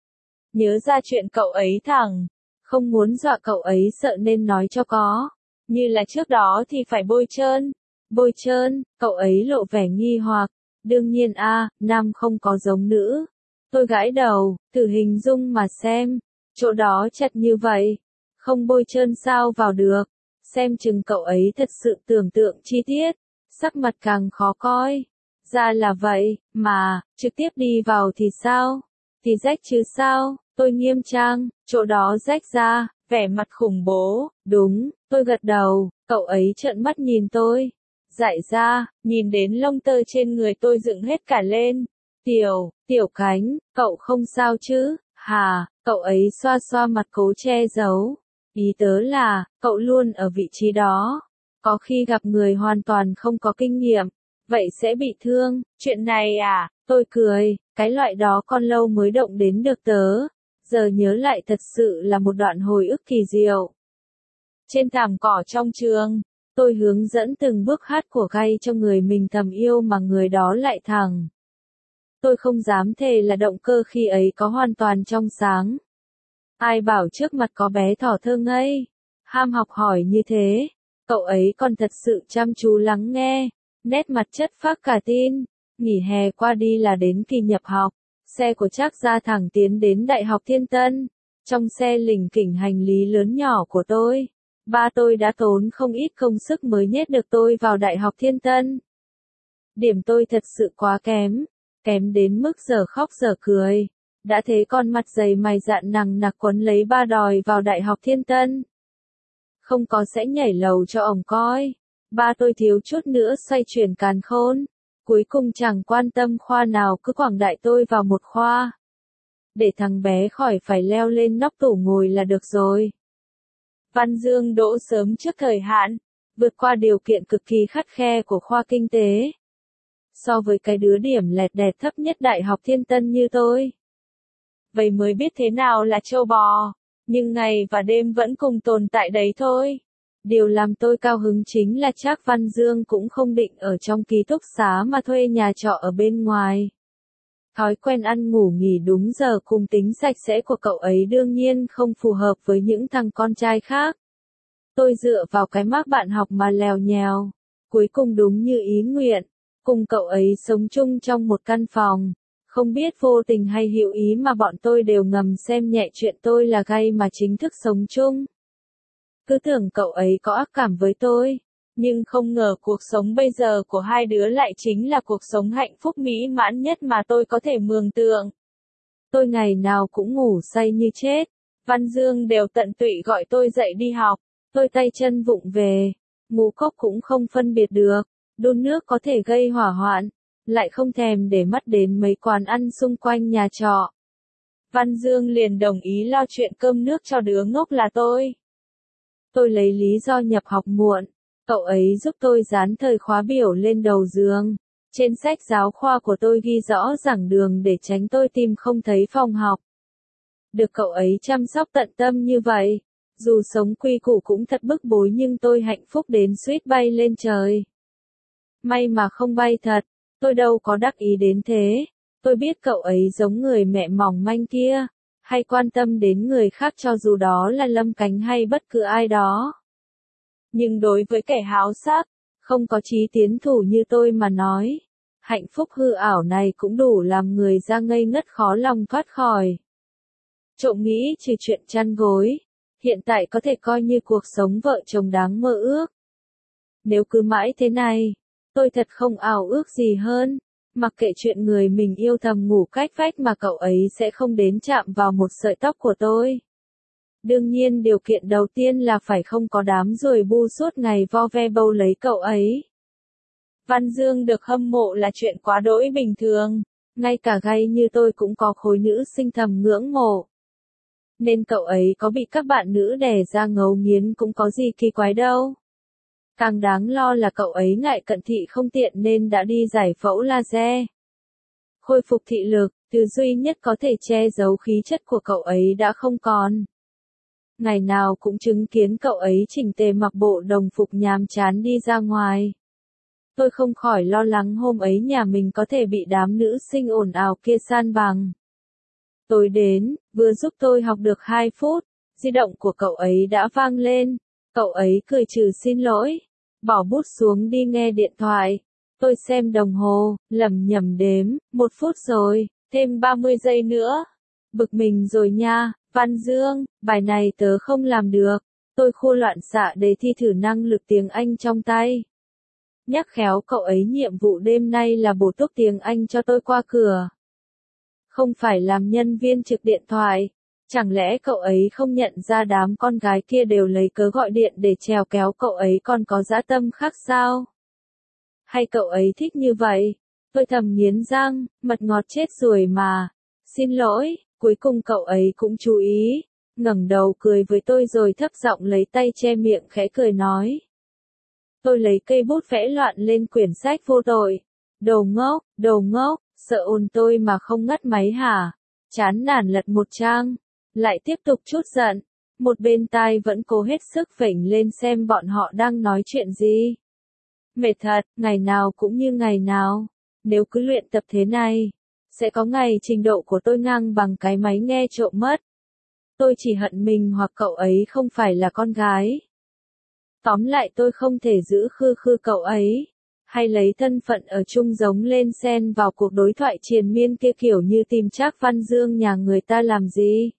Nhớ ra chuyện cậu ấy thẳng, không muốn dọa cậu ấy sợ nên nói cho có. Như là trước đó thì phải bôi trơn. Bôi trơn, cậu ấy lộ vẻ nghi hoặc. Đương nhiên a, nam không có giống nữ. Tôi gãi đầu, thử hình dung mà xem. Chỗ đó chặt như vậy, không bôi trơn sao vào được. Xem chừng cậu ấy thật sự tưởng tượng chi tiết, sắc mặt càng khó coi. Ra là vậy, mà, trực tiếp đi vào thì sao? Thì rách chứ sao? Tôi nghiêm trang, chỗ đó rách ra, vẻ mặt khủng bố. Đúng, tôi gật đầu, cậu ấy trợn mắt nhìn tôi. Dại ra, nhìn đến lông tơ trên người tôi dựng hết cả lên. Tiểu, Tiểu Cánh, cậu không sao chứ? Hà, cậu ấy xoa xoa mặt cố che giấu. Ý tớ là, cậu luôn ở vị trí đó. Có khi gặp người hoàn toàn không có kinh nghiệm, vậy sẽ bị thương. Chuyện này à, tôi cười, cái loại đó con lâu mới động đến được tớ. Giờ nhớ lại thật sự là một đoạn hồi ức kỳ diệu. Trên thảm cỏ trong trường, tôi hướng dẫn từng bước hát của gay cho người mình thầm yêu mà người đó lại thẳng. Tôi không dám thề là động cơ khi ấy có hoàn toàn trong sáng. Ai bảo trước mặt có bé thỏ thơ ngây, ham học hỏi như thế, cậu ấy còn thật sự chăm chú lắng nghe, nét mặt chất phác cả tin. Nghỉ hè qua đi là đến kỳ nhập học, xe của Trác gia thẳng tiến đến Đại học Thiên Tân. Trong xe lỉnh kỉnh hành lý lớn nhỏ của tôi, ba tôi đã tốn không ít công sức mới nhét được tôi vào Đại học Thiên Tân. Điểm tôi thật sự quá kém, kém đến mức giờ khóc giờ cười. đã thế con mặt dày mày dạn nằng nặc quấn lấy ba đòi vào Đại học Thiên Tân. Không có sẽ nhảy lầu cho ổng coi. Ba tôi thiếu chút nữa xoay chuyển càn khôn. Cuối cùng chẳng quan tâm khoa nào cứ quảng đại tôi vào một khoa. Để thằng bé khỏi phải leo lên nóc tủ ngồi là được rồi. Văn Dương đỗ sớm trước thời hạn, vượt qua điều kiện cực kỳ khắt khe của khoa kinh tế. So với cái đứa điểm lẹt đẹt thấp nhất Đại học Thiên Tân như tôi. Vậy mới biết thế nào là trâu bò, nhưng ngày và đêm vẫn cùng tồn tại đấy thôi. Điều làm tôi cao hứng chính là Trác Văn Dương cũng không định ở trong ký túc xá mà thuê nhà trọ ở bên ngoài. Thói quen ăn ngủ nghỉ đúng giờ cùng tính sạch sẽ của cậu ấy đương nhiên không phù hợp với những thằng con trai khác. Tôi dựa vào cái mác bạn học mà lèo nhèo, cuối cùng đúng như ý nguyện, cùng cậu ấy sống chung trong một căn phòng. Không biết vô tình hay hữu ý mà bọn tôi đều ngầm xem nhẹ chuyện tôi là gay mà chính thức sống chung. Cứ tưởng cậu ấy có ác cảm với tôi, nhưng không ngờ cuộc sống bây giờ của hai đứa lại chính là cuộc sống hạnh phúc mỹ mãn nhất mà tôi có thể mường tượng. Tôi ngày nào cũng ngủ say như chết, Văn Dương đều tận tụy gọi tôi dậy đi học, tôi tay chân vụng về, ngũ cốc cũng không phân biệt được, đun nước có thể gây hỏa hoạn, lại không thèm để mắt đến mấy quán ăn xung quanh nhà trọ. Văn Dương liền đồng ý lo chuyện cơm nước cho đứa ngốc là tôi. Tôi lấy lý do nhập học muộn, cậu ấy giúp tôi dán thời khóa biểu lên đầu giường. Trên sách giáo khoa của tôi ghi rõ giảng đường để tránh tôi tìm không thấy phòng học. Được cậu ấy chăm sóc tận tâm như vậy, dù sống quy củ cũng thật bức bối nhưng tôi hạnh phúc đến suýt bay lên trời. May mà không bay thật, tôi đâu có đắc ý đến thế. Tôi biết cậu ấy giống người mẹ mỏng manh kia, hay quan tâm đến người khác cho dù đó là Lâm Cánh hay bất cứ ai đó. Nhưng đối với kẻ háo sắc, không có chí tiến thủ như tôi mà nói, hạnh phúc hư ảo này cũng đủ làm người ra ngây ngất khó lòng thoát khỏi. Trộm nghĩ trừ chuyện chăn gối, hiện tại có thể coi như cuộc sống vợ chồng đáng mơ ước. Nếu cứ mãi thế này, tôi thật không ảo ước gì hơn, mặc kệ chuyện người mình yêu thầm ngủ cách vách mà cậu ấy sẽ không đến chạm vào một sợi tóc của tôi. Đương nhiên điều kiện đầu tiên là phải không có đám ruồi bu suốt ngày vo ve bâu lấy cậu ấy. Văn Dương được hâm mộ là chuyện quá đỗi bình thường, ngay cả gay như tôi cũng có khối nữ sinh thầm ngưỡng mộ. Nên cậu ấy có bị các bạn nữ đè ra ngấu nghiến cũng có gì kỳ quái đâu. Càng đáng lo là cậu ấy ngại cận thị không tiện nên đã đi giải phẫu laser. Khôi phục thị lực, thứ duy nhất có thể che giấu khí chất của cậu ấy đã không còn. Ngày nào cũng chứng kiến cậu ấy chỉnh tề mặc bộ đồng phục nhàm chán đi ra ngoài. Tôi không khỏi lo lắng hôm ấy nhà mình có thể bị đám nữ sinh ồn ào kia san bằng. Tối đến, vừa giúp tôi học được hai phút, di động của cậu ấy đã vang lên. Cậu ấy cười trừ xin lỗi, bỏ bút xuống đi nghe điện thoại. Tôi xem đồng hồ, lẩm nhẩm đếm, một phút rồi, thêm ba mươi giây nữa. Bực mình rồi nha, Văn Dương, bài này tớ không làm được. Tôi khô loạn xạ để thi thử năng lực tiếng Anh trong tay. Nhắc khéo cậu ấy nhiệm vụ đêm nay là bổ túc tiếng Anh cho tôi qua cửa. Không phải làm nhân viên trực điện thoại. Chẳng lẽ cậu ấy không nhận ra đám con gái kia đều lấy cớ gọi điện để trèo kéo cậu ấy còn có dã tâm khác sao? Hay cậu ấy thích như vậy? Tôi thầm nghiến răng, mật ngọt chết rồi mà. Xin lỗi, cuối cùng cậu ấy cũng chú ý, ngẩng đầu cười với tôi rồi thấp giọng lấy tay che miệng khẽ cười nói. Tôi lấy cây bút vẽ loạn lên quyển sách vô tội. Đồ ngốc, đồ ngốc, sợ ồn tôi mà không ngắt máy hả? Chán nản lật một trang, lại tiếp tục chút giận. Một bên tai vẫn cố hết sức vểnh lên xem bọn họ đang nói chuyện gì. Mệt thật, ngày nào cũng như ngày nào. Nếu cứ luyện tập thế này, sẽ có ngày trình độ của tôi ngang bằng cái máy nghe trộm mất. Tôi chỉ hận mình hoặc cậu ấy không phải là con gái. Tóm lại tôi không thể giữ khư khư cậu ấy, hay lấy thân phận ở chung giống lên xen vào cuộc đối thoại triền miên kia kiểu như tìm Trác Văn Dương nhà người ta làm gì.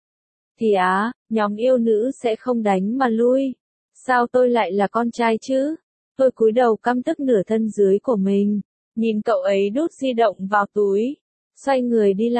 Thì á, nhóm yêu nữ sẽ không đánh mà lui. Sao tôi lại là con trai chứ? Tôi cúi đầu căm tức nửa thân dưới của mình, nhìn cậu ấy đút di động vào túi, xoay người đi lại,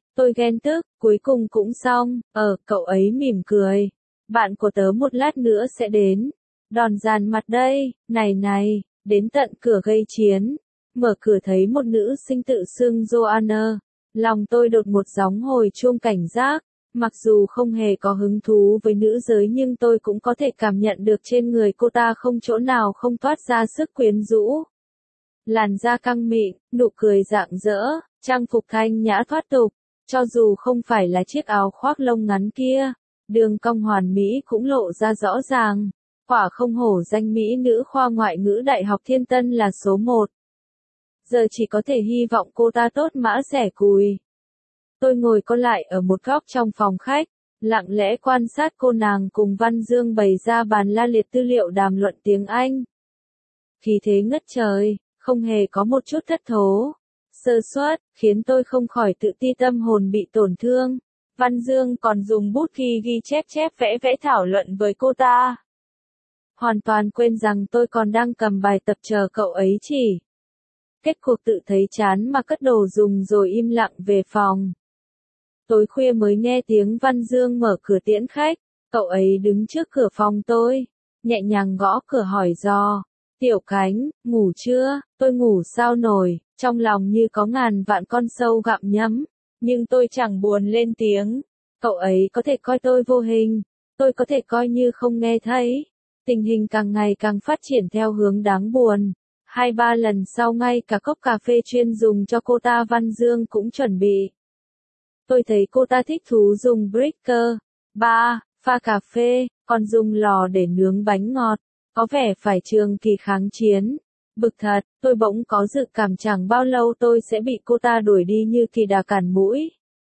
Tôi ghen tức, cuối cùng cũng xong, ờ, cậu ấy mỉm cười. Bạn của tớ một lát nữa sẽ đến. Đòn dàn mặt đây, này này, đến tận cửa gây chiến. Mở cửa thấy một nữ sinh tự xưng Joanna. Lòng tôi đột một gióng hồi chuông cảnh giác. Mặc dù không hề có hứng thú với nữ giới nhưng tôi cũng có thể cảm nhận được trên người cô ta không chỗ nào không toát ra sức quyến rũ. Làn da căng mịn, nụ cười rạng rỡ, trang phục thanh nhã thoát tục. Cho dù không phải là chiếc áo khoác lông ngắn kia, đường cong hoàn mỹ cũng lộ ra rõ ràng. Quả không hổ danh mỹ nữ khoa ngoại ngữ Đại học Thiên Tân là số một. Giờ chỉ có thể hy vọng cô ta tốt mã xẻ cùi. Tôi ngồi co lại ở một góc trong phòng khách, lặng lẽ quan sát cô nàng cùng Văn Dương bày ra bàn la liệt tư liệu đàm luận tiếng Anh. Khí thế ngất trời, không hề có một chút thất thố. Sơ suất, khiến tôi không khỏi tự ti tâm hồn bị tổn thương. Văn Dương còn dùng bút ghi ghi chép chép vẽ vẽ thảo luận với cô ta. Hoàn toàn quên rằng tôi còn đang cầm bài tập chờ cậu ấy chỉ. Kết cuộc tự thấy chán mà cất đồ dùng rồi im lặng về phòng. Tối khuya mới nghe tiếng Văn Dương mở cửa tiễn khách. Cậu ấy đứng trước cửa phòng tôi, nhẹ nhàng gõ cửa hỏi dò. Tiểu Cánh, ngủ chưa? Tôi ngủ sao nổi, trong lòng như có ngàn vạn con sâu gặm nhấm. Nhưng tôi chẳng buồn lên tiếng. Cậu ấy có thể coi tôi vô hình, tôi có thể coi như không nghe thấy. Tình hình càng ngày càng phát triển theo hướng đáng buồn. Hai ba lần sau ngay cả cốc cà phê chuyên dùng cho cô ta Văn Dương cũng chuẩn bị. Tôi thấy cô ta thích thú dùng breaker, ba, pha cà phê, còn dùng lò để nướng bánh ngọt. Có vẻ phải trường kỳ kháng chiến. Bực thật, tôi bỗng có dự cảm chẳng bao lâu tôi sẽ bị cô ta đuổi đi như kỳ đà cản mũi.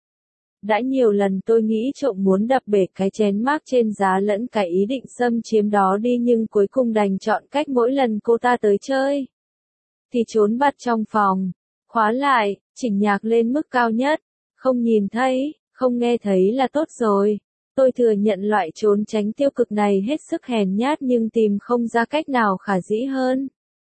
Đã nhiều lần tôi nghĩ trộm muốn đập bể cái chén mác trên giá lẫn cái ý định xâm chiếm đó đi nhưng cuối cùng đành chọn cách mỗi lần cô ta tới chơi thì trốn bặt trong phòng, khóa lại, chỉnh nhạc lên mức cao nhất, không nhìn thấy, không nghe thấy là tốt rồi. Tôi thừa nhận loại trốn tránh tiêu cực này hết sức hèn nhát nhưng tìm không ra cách nào khả dĩ hơn.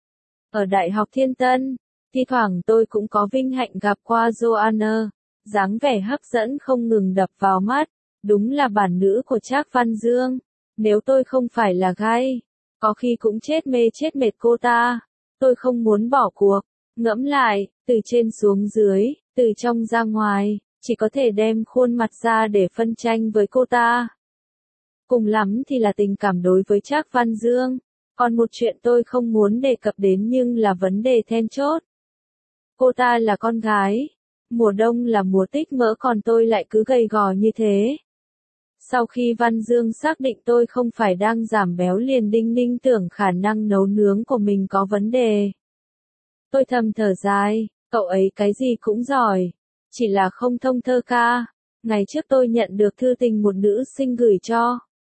Ở Đại học Thiên Tân, thi thoảng tôi cũng có vinh hạnh gặp qua Joanna, dáng vẻ hấp dẫn không ngừng đập vào mắt, đúng là bản nữ của Trác Văn Dương. Nếu tôi không phải là gay, có khi cũng chết mê chết mệt cô ta. Tôi không muốn bỏ cuộc, ngẫm lại, từ trên xuống dưới, từ trong ra ngoài, chỉ có thể đem khuôn mặt ra để phân tranh với cô ta. Cùng lắm thì là tình cảm đối với Trác Văn Dương. Còn một chuyện tôi không muốn đề cập đến nhưng là vấn đề then chốt. Cô ta là con gái. Mùa đông là mùa tích mỡ còn tôi lại cứ gầy gò như thế. Sau khi Văn Dương xác định tôi không phải đang giảm béo liền đinh ninh tưởng khả năng nấu nướng của mình có vấn đề. Tôi thầm thở dài, cậu ấy cái gì cũng giỏi. Chỉ là không thông thơ ca. Ngày trước tôi nhận được thư tình một nữ sinh gửi cho.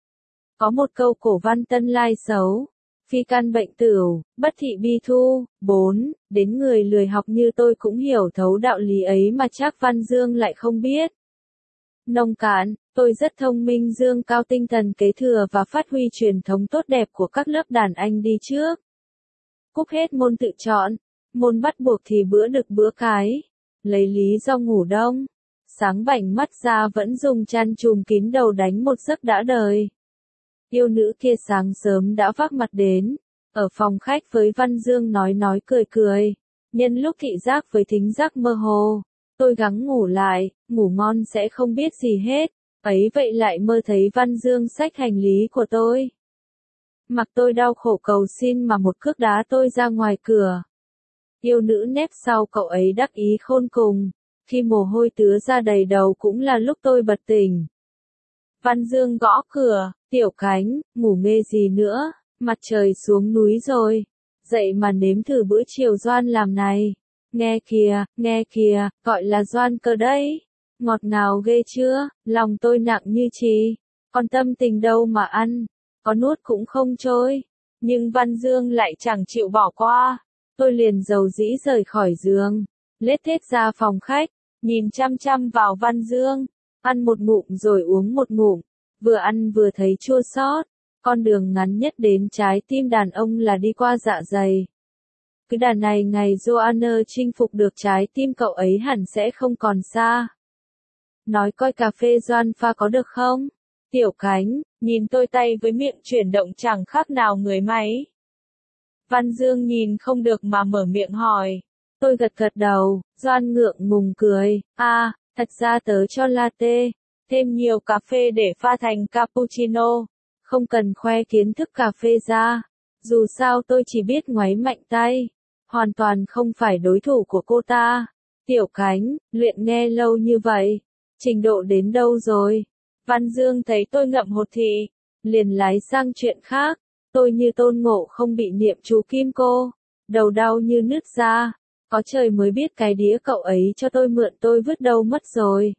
Có một câu cổ văn Tân Lai xấu. Phi căn bệnh tửu, bất thị bi thu. Bốn, đến người lười học như tôi cũng hiểu thấu đạo lý ấy mà Trác Văn Dương lại không biết. Nông cạn, tôi rất thông minh dương cao tinh thần kế thừa và phát huy truyền thống tốt đẹp của các lớp đàn anh đi trước. Cúp hết môn tự chọn, môn bắt buộc thì bữa đực bữa cái. Lấy lý do ngủ đông, sáng bảnh mắt ra vẫn dùng chăn trùm kín đầu đánh một giấc đã đời. Yêu nữ kia sáng sớm đã vác mặt đến, ở phòng khách với Văn Dương nói nói cười cười. Nhân lúc thị giác với thính giác mơ hồ, tôi gắng ngủ lại, ngủ ngon sẽ không biết gì hết. Ấy vậy lại mơ thấy Văn Dương xách hành lý của tôi. Mặc tôi đau khổ cầu xin mà một cước đá tôi ra ngoài cửa. Yêu nữ nép sau cậu ấy đắc ý khôn cùng. Khi mồ hôi tứa ra đầy đầu cũng là lúc tôi bật tỉnh. Văn Dương gõ cửa, Tiểu Cánh, ngủ mê gì nữa, mặt trời xuống núi rồi. Dậy mà nếm thử bữa chiều Doan làm này. Nghe kìa, nghe kìa, gọi là Doan cơ đấy. Ngọt ngào ghê chưa, lòng tôi nặng như chì. Còn tâm tình đâu mà ăn, có nuốt cũng không trôi. Nhưng Văn Dương lại chẳng chịu bỏ qua. Tôi liền dầu dĩ rời khỏi giường, lết thết ra phòng khách, nhìn chăm chăm vào Văn Dương, ăn một ngụm rồi uống một ngụm, vừa ăn vừa thấy chua xót. Con đường ngắn nhất đến trái tim đàn ông là đi qua dạ dày. Cứ đà này ngày Joanna chinh phục được trái tim cậu ấy hẳn sẽ không còn xa. nói coi cà phê Doan pha có được không? Tiểu Cánh, nhìn tôi tay với miệng chuyển động chẳng khác nào người máy. Văn Dương nhìn không được mà mở miệng hỏi. Tôi gật gật đầu, Doan ngượng ngùng cười, a, à, thật ra tớ cho latte, thêm nhiều cà phê để pha thành cappuccino, không cần khoe kiến thức cà phê ra. Dù sao tôi chỉ biết ngoáy mạnh tay, hoàn toàn không phải đối thủ của cô ta. Tiểu Cánh, luyện nghe lâu như vậy, trình độ đến đâu rồi? Văn Dương thấy tôi ngậm hột thì, liền lái sang chuyện khác. Tôi như Tôn Ngộ không bị niệm chú kim cô, đầu đau như nứt ra, có trời mới biết cái đĩa cậu ấy cho tôi mượn tôi vứt đâu mất rồi.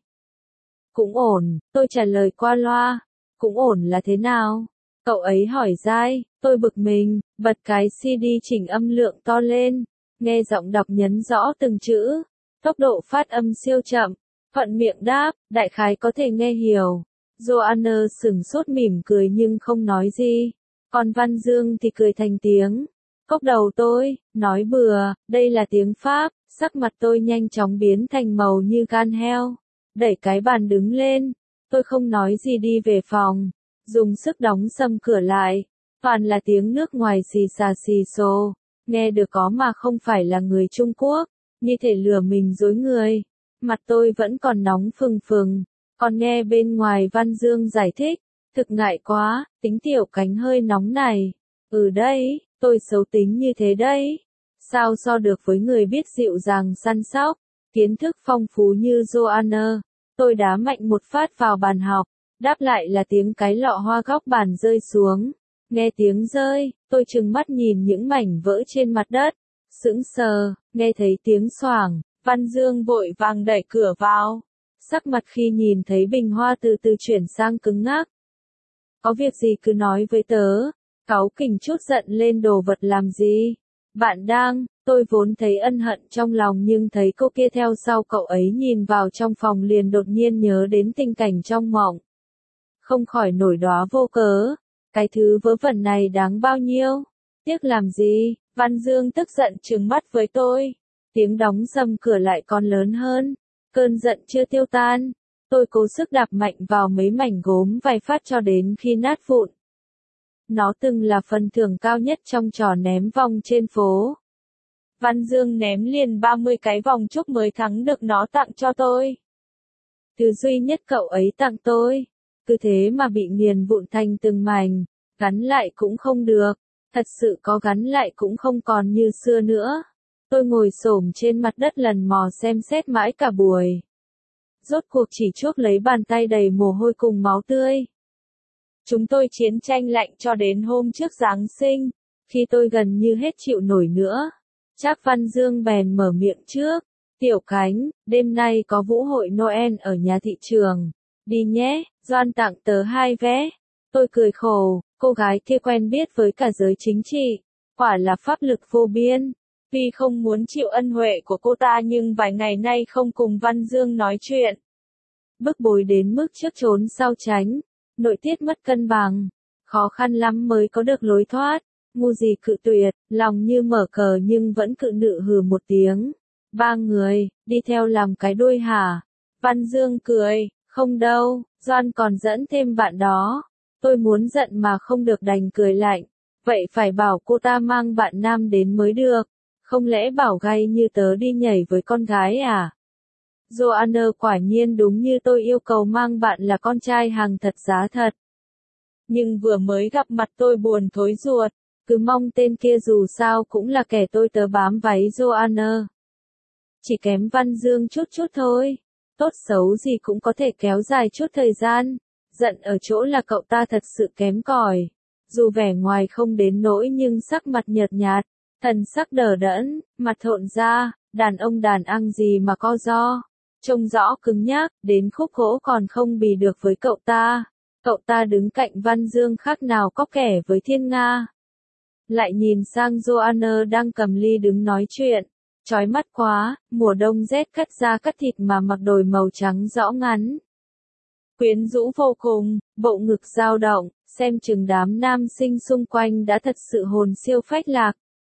Cũng ổn, tôi trả lời qua loa, cũng ổn là thế nào? Cậu ấy hỏi dai, tôi bực mình, bật cái xê đê chỉnh âm lượng to lên, nghe giọng đọc nhấn rõ từng chữ, tốc độ phát âm siêu chậm, thuận miệng đáp, đại khái có thể nghe hiểu. Joanna sửng sốt mỉm cười nhưng không nói gì. Còn Văn Dương thì cười thành tiếng. Cốc đầu tôi, nói bừa, đây là tiếng Pháp, sắc mặt tôi nhanh chóng biến thành màu như gan heo. Đẩy cái bàn đứng lên, tôi không nói gì đi về phòng, dùng sức đóng sầm cửa lại. Toàn là tiếng nước ngoài xì xà xì xồ, nghe được có mà không phải là người Trung Quốc, như thể lừa mình dối người. Mặt tôi vẫn còn nóng phừng phừng, còn nghe bên ngoài Văn Dương giải thích. Thực ngại quá, tính Tiểu Cánh hơi nóng này. Ừ đấy, tôi xấu tính như thế đấy. Sao so được với người biết dịu dàng săn sóc, kiến thức phong phú như Joanna. Tôi đá mạnh một phát vào bàn học, đáp lại là tiếng cái lọ hoa góc bàn rơi xuống. Nghe tiếng rơi, tôi trừng mắt nhìn những mảnh vỡ trên mặt đất. Sững sờ, nghe thấy tiếng xoảng, Văn Dương vội vàng đẩy cửa vào. Sắc mặt khi nhìn thấy bình hoa từ từ chuyển sang cứng ngắc. Có việc gì cứ nói với tớ, cáu kỉnh chút giận lên đồ vật làm gì. Bạn đang, tôi vốn thấy ân hận trong lòng nhưng thấy cô kia theo sau cậu ấy nhìn vào trong phòng liền đột nhiên nhớ đến tình cảnh trong mộng. Không khỏi nổi đóa vô cớ, cái thứ vớ vẩn này đáng bao nhiêu, tiếc làm gì, Văn Dương tức giận trừng mắt với tôi. Tiếng đóng sầm cửa lại còn lớn hơn, cơn giận chưa tiêu tan. Tôi cố sức đạp mạnh vào mấy mảnh gốm vài phát cho đến khi nát vụn. Nó từng là phần thưởng cao nhất trong trò ném vòng trên phố. Văn Dương ném liền ba mươi cái vòng chúc mới thắng được nó tặng cho tôi. Thứ duy nhất cậu ấy tặng tôi. Cứ thế mà bị nghiền vụn thành từng mảnh, gắn lại cũng không được. Thật sự có gắn lại cũng không còn như xưa nữa. Tôi ngồi xổm trên mặt đất lần mò xem xét mãi cả buổi. Rốt cuộc chỉ chuốc lấy bàn tay đầy mồ hôi cùng máu tươi. Chúng tôi chiến tranh lạnh cho đến hôm trước Giáng sinh, khi tôi gần như hết chịu nổi nữa. Trác Văn Dương bèn mở miệng trước, Tiểu Cánh, đêm nay có vũ hội Noel ở nhà thị trường, đi nhé, Doan tặng tớ hai vé. Tôi cười khổ, cô gái kia quen biết với cả giới chính trị, quả là pháp lực vô biên. Vì không muốn chịu ân huệ của cô ta nhưng vài ngày nay không cùng Văn Dương nói chuyện. Bức bối đến mức trước trốn sau tránh, nội tiết mất cân bằng, khó khăn lắm mới có được lối thoát. Ngu gì cự tuyệt, lòng như mở cờ nhưng vẫn cự nự hừ một tiếng. Ba người, đi theo làm cái đuôi hả? Văn Dương cười, không đâu, Doan còn dẫn thêm bạn đó. Tôi muốn giận mà không được đành cười lạnh. Vậy phải bảo cô ta mang bạn nam đến mới được. Không lẽ bảo gay như tớ đi nhảy với con gái à? Joanna quả nhiên đúng như tôi yêu cầu mang bạn là con trai hàng thật giá thật. Nhưng vừa mới gặp mặt tôi buồn thối ruột, cứ mong tên kia dù sao cũng là kẻ tôi tớ bám váy Joanna. Chỉ kém Văn Dương chút chút thôi, tốt xấu gì cũng có thể kéo dài chút thời gian. Giận ở chỗ là cậu ta thật sự kém cỏi. Dù vẻ ngoài không đến nỗi nhưng sắc mặt nhợt nhạt, thần sắc đờ đẫn, mặt thộn ra, đàn ông đàn ăn gì mà co ro. Trông rõ cứng nhắc, đến khúc gỗ còn không bì được với cậu ta. Cậu ta đứng cạnh Văn Dương khác nào có kẻ với thiên nga. Lại nhìn sang Joanna đang cầm ly đứng nói chuyện. Chói mắt quá, mùa đông rét cắt da cắt thịt mà mặc đồi màu trắng rõ ngắn. Quyến rũ vô cùng, bộ ngực dao động, xem chừng đám nam sinh xung quanh đã thật sự hồn siêu phách lạc.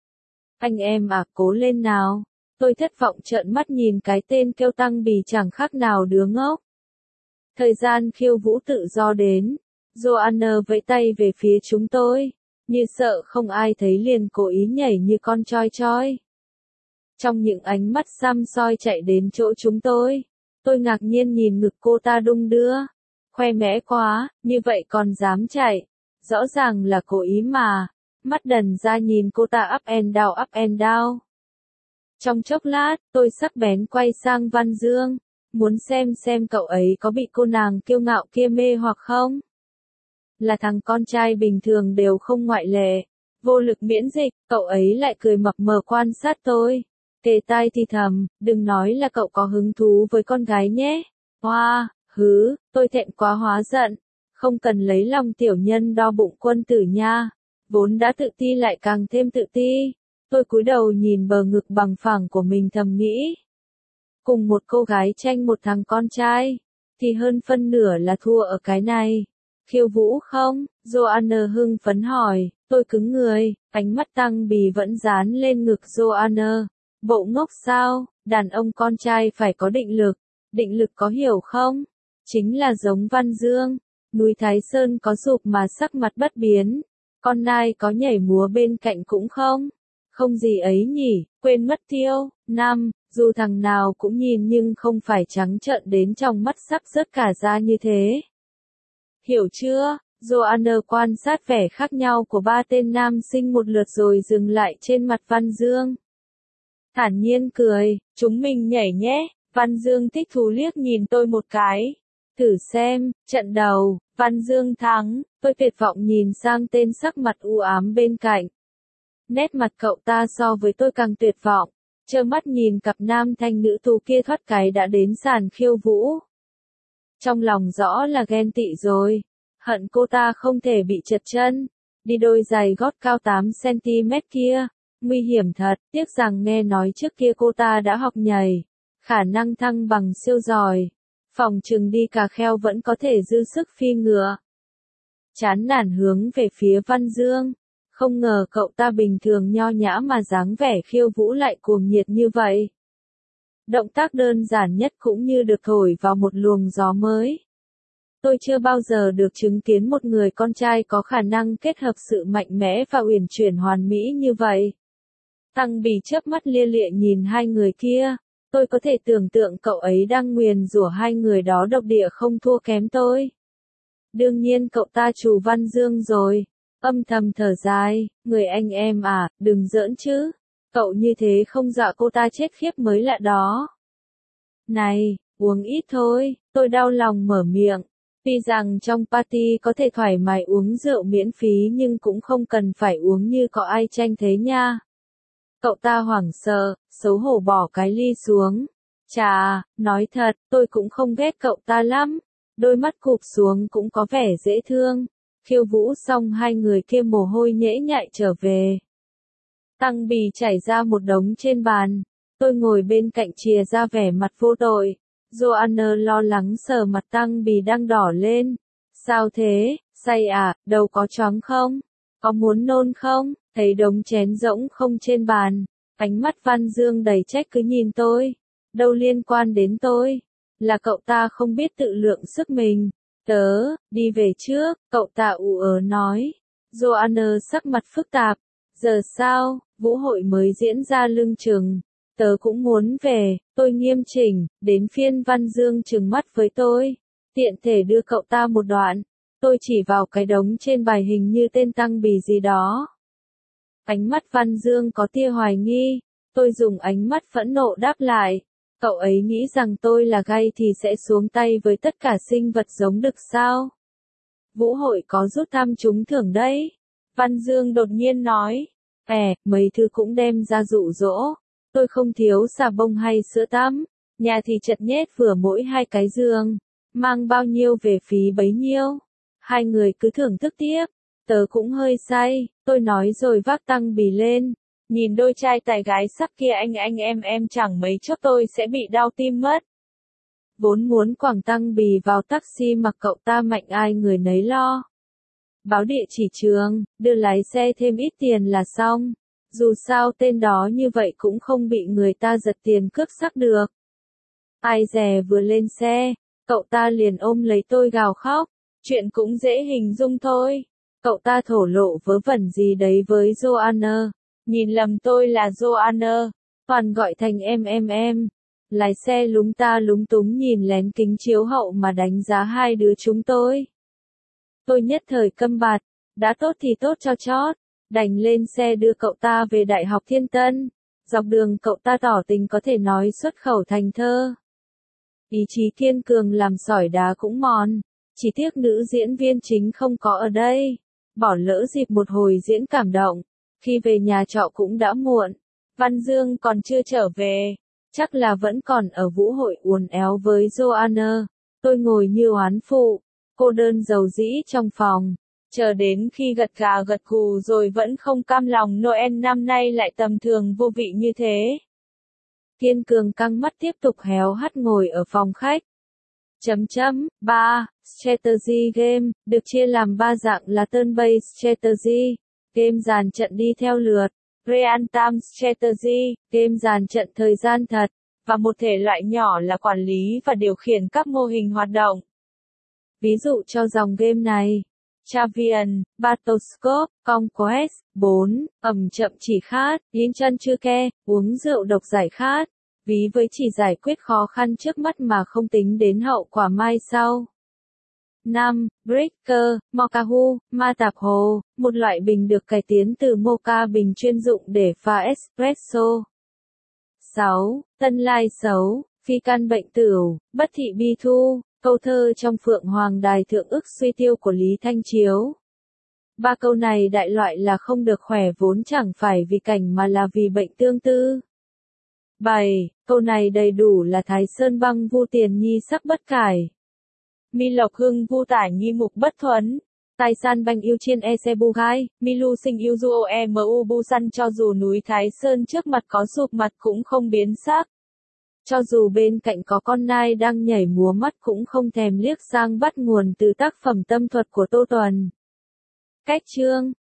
Anh em à, cố lên nào. Tôi thất vọng trợn mắt nhìn cái tên kêu tăng bì chẳng khác nào đứa ngốc. Thời gian khiêu vũ tự do đến. Joanna vẫy tay về phía chúng tôi, như sợ không ai thấy liền cố ý nhảy như con choi choi. Trong những ánh mắt xăm soi chạy đến chỗ chúng tôi, tôi ngạc nhiên nhìn ngực cô ta đung đưa. Khoe mẽ quá, như vậy còn dám chạy. Rõ ràng là cố ý mà. Mắt đần ra nhìn cô ta up and down up and down. Trong chốc lát, tôi sắc bén quay sang Văn Dương, muốn xem xem cậu ấy có bị cô nàng kiêu ngạo kia mê hoặc không. Là thằng con trai bình thường đều không ngoại lệ. Vô lực miễn dịch, cậu ấy lại cười mập mờ quan sát tôi. Kề tai thì thầm, đừng nói là cậu có hứng thú với con gái nhé. Hoa, hứ, tôi thẹn quá hóa giận. Không cần lấy lòng tiểu nhân đo bụng quân tử nha. Vốn đã tự ti lại càng thêm tự ti. Tôi cúi đầu nhìn bờ ngực bằng phẳng của mình thầm nghĩ. Cùng một cô gái tranh một thằng con trai, thì hơn phân nửa là thua ở cái này. Khiêu vũ không? Joanna hưng phấn hỏi, tôi cứng người, ánh mắt Tăng Bì vẫn dán lên ngực Joanna. Bộ ngốc sao, đàn ông con trai phải có định lực, định lực có hiểu không? Chính là giống Văn Dương, núi Thái Sơn có sụp mà sắc mặt bất biến, con nai có nhảy múa bên cạnh cũng không. Không gì ấy nhỉ, quên mất tiêu. Năm, dù thằng nào cũng nhìn nhưng không phải trắng trợn đến trong mắt sắc rớt cả ra như thế. Hiểu chưa? Joanna quan sát vẻ khác nhau của ba tên nam sinh một lượt rồi dừng lại trên mặt Văn Dương. Thản nhiên cười, chúng mình nhảy nhé. Văn Dương thích thú liếc nhìn tôi một cái. Thử xem, trận đầu, Văn Dương thắng. Tôi tuyệt vọng nhìn sang tên sắc mặt u ám bên cạnh. Nét mặt cậu ta so với tôi càng tuyệt vọng. Trơ mắt nhìn cặp nam thanh nữ tú kia thoát cái đã đến sàn khiêu vũ. Trong lòng rõ là ghen tị rồi. Hận cô ta không thể bị trật chân. Đi đôi giày gót cao tám xăng ti mét kia. Nguy hiểm thật, tiếc rằng nghe nói trước kia cô ta đã học nhảy. Khả năng thăng bằng siêu giỏi. Phòng chừng đi cà kheo vẫn có thể dư sức phi ngựa. Chán nản hướng về phía Văn Dương. Không ngờ cậu ta bình thường nho nhã mà dáng vẻ khiêu vũ lại cuồng nhiệt như vậy. Động tác đơn giản nhất cũng như được thổi vào một luồng gió mới. Tôi chưa bao giờ được chứng kiến một người con trai có khả năng kết hợp sự mạnh mẽ và uyển chuyển hoàn mỹ như vậy. Tăng Bì chớp mắt lia lịa nhìn hai người kia. Tôi có thể tưởng tượng cậu ấy đang nguyền rủa hai người đó độc địa không thua kém tôi. Đương nhiên cậu ta trù Văn Dương rồi. Âm thầm thở dài, người anh em à, đừng giỡn chứ. Cậu như thế không dọa cô ta chết khiếp mới lạ đó. Này, uống ít thôi, tôi đau lòng mở miệng. Tuy rằng trong party có thể thoải mái uống rượu miễn phí nhưng cũng không cần phải uống như có ai tranh thế nha. Cậu ta hoảng sợ, xấu hổ bỏ cái ly xuống. Chà, nói thật, tôi cũng không ghét cậu ta lắm. Đôi mắt cụp xuống cũng có vẻ dễ thương. Khiêu vũ xong hai người kia mồ hôi nhễ nhại trở về. Tăng Bì chảy ra một đống trên bàn. Tôi ngồi bên cạnh chìa ra vẻ mặt vô tội. Joanna lo lắng sờ mặt Tăng Bì đang đỏ lên. Sao thế, say à, đầu có choáng không? Có muốn nôn không? Thấy đống chén rỗng không trên bàn. Ánh mắt Văn Dương đầy trách cứ nhìn tôi. Đâu liên quan đến tôi. Là cậu ta không biết tự lượng sức mình. Tớ, đi về trước, cậu ta ù ớ nói. Joanna sắc mặt phức tạp. Giờ sao, vũ hội mới diễn ra lưng chừng. Tớ cũng muốn về, tôi nghiêm chỉnh, đến phiên Văn Dương trừng mắt với tôi. Tiện thể đưa cậu ta một đoạn. Tôi chỉ vào cái đống trên bài hình như tên Tăng Bì gì đó. Ánh mắt Văn Dương có tia hoài nghi. Tôi dùng ánh mắt phẫn nộ đáp lại. Cậu ấy nghĩ rằng tôi là gay thì sẽ xuống tay với tất cả sinh vật giống đực sao? Vũ hội có rút thăm trúng thưởng đấy. Văn Dương đột nhiên nói. Ẻ, mấy thứ cũng đem ra dụ dỗ. Tôi không thiếu xà bông hay sữa tắm. Nhà thì chật nhét vừa mỗi hai cái giường. Mang bao nhiêu về phí bấy nhiêu. Hai người cứ thưởng thức tiếp. Tớ cũng hơi say, tôi nói rồi vác Tăng Bì lên. Nhìn đôi trai tài gái sắc kia anh anh em em chẳng mấy chốc tôi sẽ bị đau tim mất. Vốn muốn quẳng Tăng Bì vào taxi mặc cậu ta mạnh ai người nấy lo. Báo địa chỉ trường, đưa lái xe thêm ít tiền là xong. Dù sao tên đó như vậy cũng không bị người ta giật tiền cướp sắc được. Ai dè vừa lên xe, Cậu ta liền ôm lấy tôi gào khóc. Chuyện cũng dễ hình dung thôi. Cậu ta thổ lộ vớ vẩn gì đấy với Joanna. Nhìn lầm tôi là Joanna. Toàn gọi thành em em em. Lái xe lúng ta lúng túng nhìn lén kính chiếu hậu mà đánh giá hai đứa chúng tôi. Tôi nhất thời câm bặt. Đã tốt thì tốt cho chót. Đành lên xe đưa cậu ta về Đại học Thiên Tân. Dọc đường cậu ta tỏ tình có thể nói xuất khẩu thành thơ. Ý chí kiên cường làm sỏi đá cũng mòn. Chỉ tiếc nữ diễn viên chính không có ở đây. Bỏ lỡ dịp một hồi diễn cảm động. Khi về nhà trọ cũng đã muộn. Văn Dương còn chưa trở về. Chắc là vẫn còn ở vũ hội uốn éo với Joanna. Tôi ngồi như oán phụ. Cô đơn dầu dĩ trong phòng. Chờ đến khi gật gà gật gù rồi vẫn không cam lòng Noel năm nay lại tầm thường vô vị như thế. Kiên cường căng mắt tiếp tục héo hắt ngồi ở phòng khách. Chấm chấm, ba, strategy game, được chia làm ba dạng là turn-based strategy, game dàn trận đi theo lượt, real-time strategy, game dàn trận thời gian thật, và một thể loại nhỏ là quản lý và điều khiển các mô hình hoạt động. Ví dụ cho dòng game này, Travian, Battlescope, Conquest, bốn, ẩm chậm chỉ khát, yên chân chưa ke, uống rượu độc giải khát. Ví với chỉ giải quyết khó khăn trước mắt mà không tính đến hậu quả mai sau. năm. Breaker, Mokahu, ma tạp hồ, một loại bình được cải tiến từ mocha bình chuyên dụng để pha espresso. sáu. Tân lai xấu, phi căn bệnh tửu, bất thị bi thu, câu thơ trong Phượng Hoàng Đài Thượng ức suy tiêu của Lý Thanh Chiếu. Ba câu này đại loại là không được khỏe vốn chẳng phải vì cảnh mà là vì bệnh tương tư. bảy. Câu này đầy đủ là Thái Sơn băng vu tiền nhi sắc bất cải. Mi lộc hưng vu tải nhi mục bất thuấn. Tài san banh yêu chiên e xe bu gai, mi lu sinh yêu du e mu bu săn cho dù núi Thái Sơn trước mặt có sụp mặt cũng không biến sắc. Cho dù bên cạnh có con nai đang nhảy múa mắt cũng không thèm liếc sang bắt nguồn từ tác phẩm tâm thuật của Tô Tuần. Cách chương